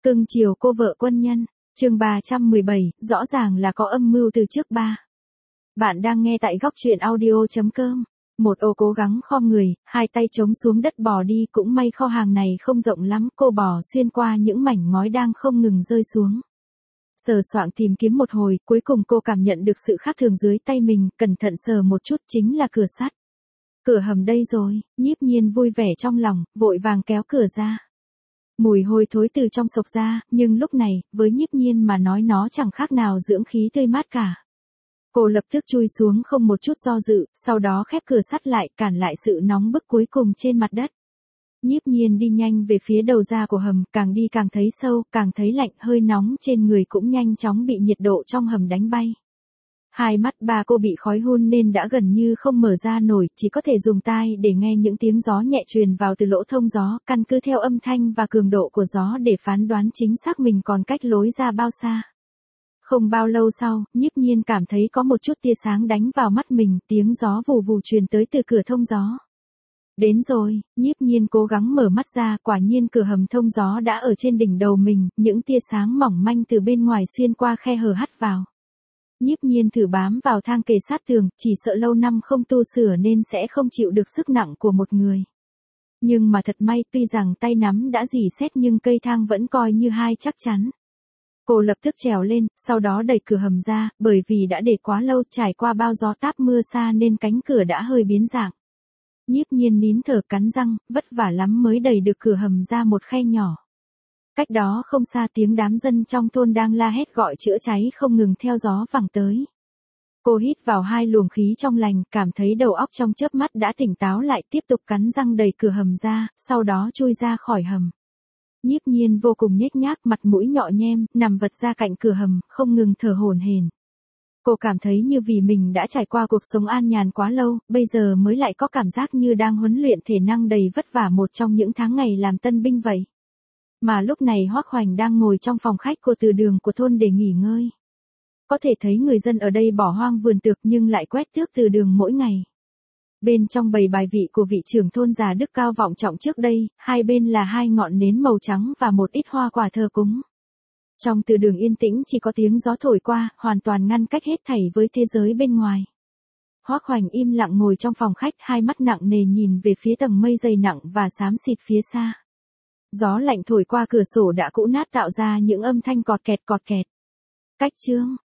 Cưng chiều cô vợ quân nhân, chương 317, rõ ràng là có âm mưu từ trước ba. Bạn đang nghe tại góc truyện audio.com. Một ô cố gắng khom người, hai tay chống xuống đất bò đi, cũng may kho hàng này không rộng lắm, cô bò xuyên qua những mảnh ngói đang không ngừng rơi xuống. Sờ soạng tìm kiếm một hồi, cuối cùng cô cảm nhận được sự khác thường dưới tay mình, cẩn thận sờ một chút, chính là cửa sắt. Cửa hầm đây rồi, Nhiếp Nhiên vui vẻ trong lòng, vội vàng kéo cửa ra. Mùi hôi thối từ trong xộc ra, nhưng lúc này, với Nhiếp Nhiên mà nói nó chẳng khác nào dưỡng khí tươi mát cả. Cô lập tức chui xuống không một chút do dự, sau đó khép cửa sắt lại, cản lại sự nóng bức cuối cùng trên mặt đất. Nhiếp Nhiên đi nhanh về phía đầu ra của hầm, càng đi càng thấy sâu, càng thấy lạnh, hơi nóng trên người cũng nhanh chóng bị nhiệt độ trong hầm đánh bay. Hai mắt bà cô bị khói hun nên đã gần như không mở ra nổi, chỉ có thể dùng tai để nghe những tiếng gió nhẹ truyền vào từ lỗ thông gió, căn cứ theo âm thanh và cường độ của gió để phán đoán chính xác mình còn cách lối ra bao xa. Không bao lâu sau, Nhiếp Nhiên cảm thấy có một chút tia sáng đánh vào mắt mình, tiếng gió vù vù truyền tới từ cửa thông gió. Đến rồi, Nhiếp Nhiên cố gắng mở mắt ra, quả nhiên cửa hầm thông gió đã ở trên đỉnh đầu mình, những tia sáng mỏng manh từ bên ngoài xuyên qua khe hở hắt vào. Nhiếp Nhiên thử bám vào thang kề sát tường, chỉ sợ lâu năm không tu sửa nên sẽ không chịu được sức nặng của một người. Nhưng mà thật may, tuy rằng tay nắm đã rỉ sét nhưng cây thang vẫn coi như hai chắc chắn. Cô lập tức trèo lên, sau đó đẩy cửa hầm ra, bởi vì đã để quá lâu, trải qua bao gió táp mưa xa nên cánh cửa đã hơi biến dạng. Nhiếp Nhiên nín thở cắn răng, vất vả lắm mới đẩy được cửa hầm ra một khe nhỏ. Cách đó không xa tiếng đám dân trong thôn đang la hét gọi chữa cháy không ngừng theo gió vẳng tới. Cô hít vào hai luồng khí trong lành, cảm thấy đầu óc trong chớp mắt đã tỉnh táo lại, tiếp tục cắn răng đẩy cửa hầm ra, sau đó chui ra khỏi hầm. Nhiếp Nhiên vô cùng nhếch nhác, mặt mũi nhọ nhem, nằm vật ra cạnh cửa hầm, không ngừng thở hổn hển. Cô cảm thấy như vì mình đã trải qua cuộc sống an nhàn quá lâu, bây giờ mới lại có cảm giác như đang huấn luyện thể năng đầy vất vả một trong những tháng ngày làm tân binh vậy. Mà lúc này Hoắc Hoành đang ngồi trong phòng khách của từ đường của thôn để nghỉ ngơi. Có thể thấy người dân ở đây bỏ hoang vườn tược nhưng lại quét tước từ đường mỗi ngày. Bên trong bầy bài vị của vị trưởng thôn già đức cao vọng trọng trước đây, hai bên là hai ngọn nến màu trắng và một ít hoa quả thờ cúng. Trong từ đường yên tĩnh chỉ có tiếng gió thổi qua, hoàn toàn ngăn cách hết thảy với thế giới bên ngoài. Hoắc Hoành im lặng ngồi trong phòng khách, hai mắt nặng nề nhìn về phía tầng mây dày nặng và xám xịt phía xa. Gió lạnh thổi qua cửa sổ đã cũ nát tạo ra những âm thanh cọt kẹt cọt kẹt. Cách chương,